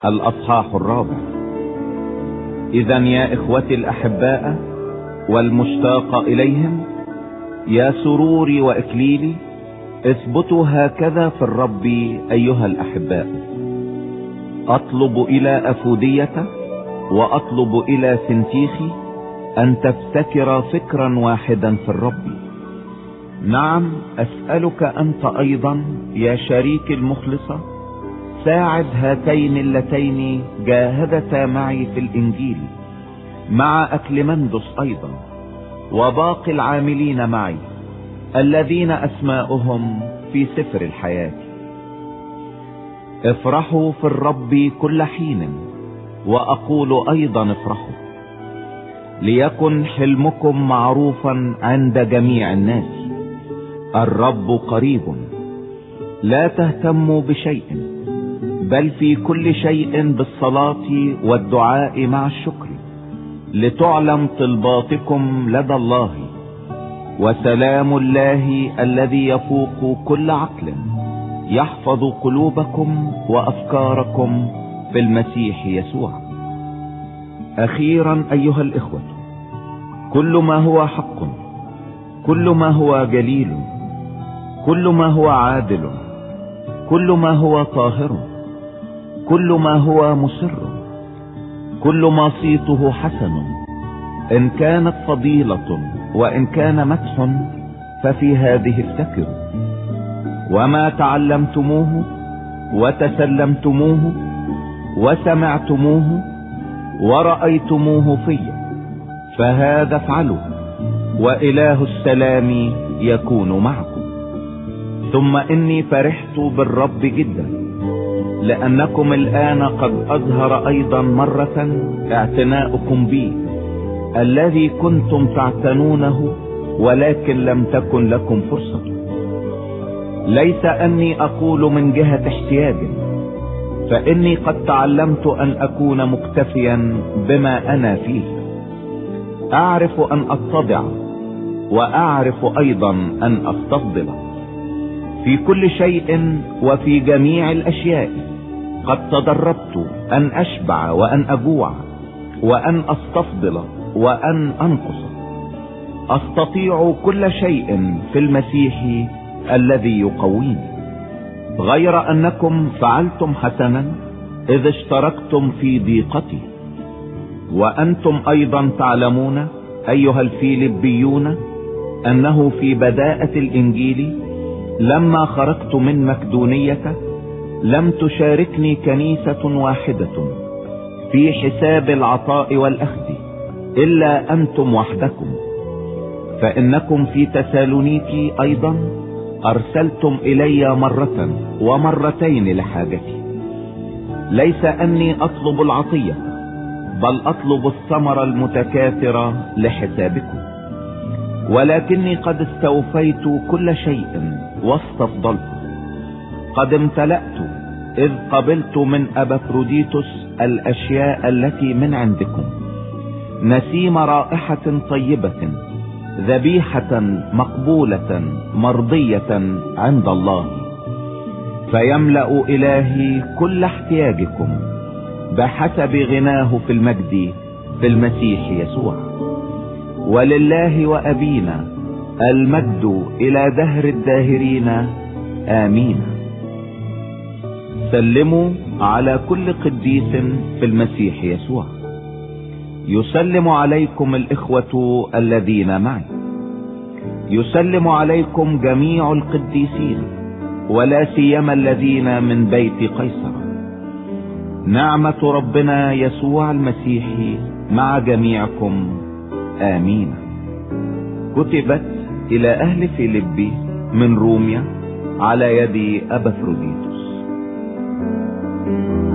الأصحاح 4. إذن يا إخوتي الأحباء والمشتاق إليهم، يا سروري وإكليلي، اثبتوا هكذا في الرب أيها الأحباء. أطلب إلى أفودية وأطلب إلى سنتيخي أن تفتكر فكرا واحدا في الرب. نعم، أسألك أنت أيضا يا شريك المخلصة، ساعد هاتين اللتين جاهدتا معي في الإنجيل، مع أكلمندس أيضا، وباقي العاملين معي الذين أسماؤهم في سفر الحياة. افرحوا في الرب كل حين، وأقول أيضا افرحوا. ليكن حلمكم معروفا عند جميع الناس، الرب قريب. لا تهتموا بشيء، بل في كل شيء بالصلاة والدعاء مع الشكر، لتعلم طلباتكم لدى الله. وسلام الله الذي يفوق كل عقل يحفظ قلوبكم وأفكاركم في المسيح يسوع. أخيرا أيها الإخوة، كل ما هو حق، كل ما هو جليل، كل ما هو عادل، كل ما هو طاهر، كل ما هو مسر، كل ما صيته حسن، إن كانت فضيلة وإن كان مدح، ففي هذه افتكروا. وما تعلمتموه وتسلمتموه وسمعتموه ورأيتموه في، فهذا افعلوا، وإله السلام يكون معكم. ثم إني فرحت بالرب جدا، لأنكم الآن قد أظهر أيضا مرة اعتناؤكم بي، الذي كنتم تعتنونه ولكن لم تكن لكم فرصة. ليس أني أقول من جهة احتياج، فإني قد تعلمت أن أكون مكتفيا بما أنا فيه. أعرف أن أتضع، وأعرف أيضا أن أستفضل. في كل شيء وفي جميع الأشياء قد تدربت أن أشبع وأن أجوع، وأن أستفضل وأن أنقص. أستطيع كل شيء في المسيح الذي يقويني. غير أنكم فعلتم حسنا إذ اشتركتم في ضيقتي. وأنتم أيضا تعلمون أيها الفيلبيون أنه في بداءة الإنجيل لما خرجت من مقدونية لم تشاركني كنيسة واحدة في حساب العطاء والأخذ إلا أنتم وحدكم. فإنكم في تسالونيكي أيضا أرسلتم إلي مرة ومرتين لحاجتي. ليس أني أطلب العطية، بل أطلب الثمر المتكاثر لحسابكم. ولكني قد استوفيت كل شيء واستفضلت. قد امتلأت إذ قبلت من أبافروديتوس الأشياء التي من عندكم، نسيم رائحة طيبة، ذبيحة مقبولة مرضية عند الله. فيملأ إلهي كل احتياجكم بحسب غناه في المجد في المسيح يسوع. ولله وأبينا المجد إلى دهر الداهرين، آمين. سلموا على كل قديس في المسيح يسوع. يسلم عليكم الإخوة الذين معي. يسلم عليكم جميع القديسين، ولا سيما الذين من بيت قيصر. نعمة ربنا يسوع المسيح مع جميعكم، آمين. كتبت إلى أهل فيلبي من روميا على يد أبافروديتوس.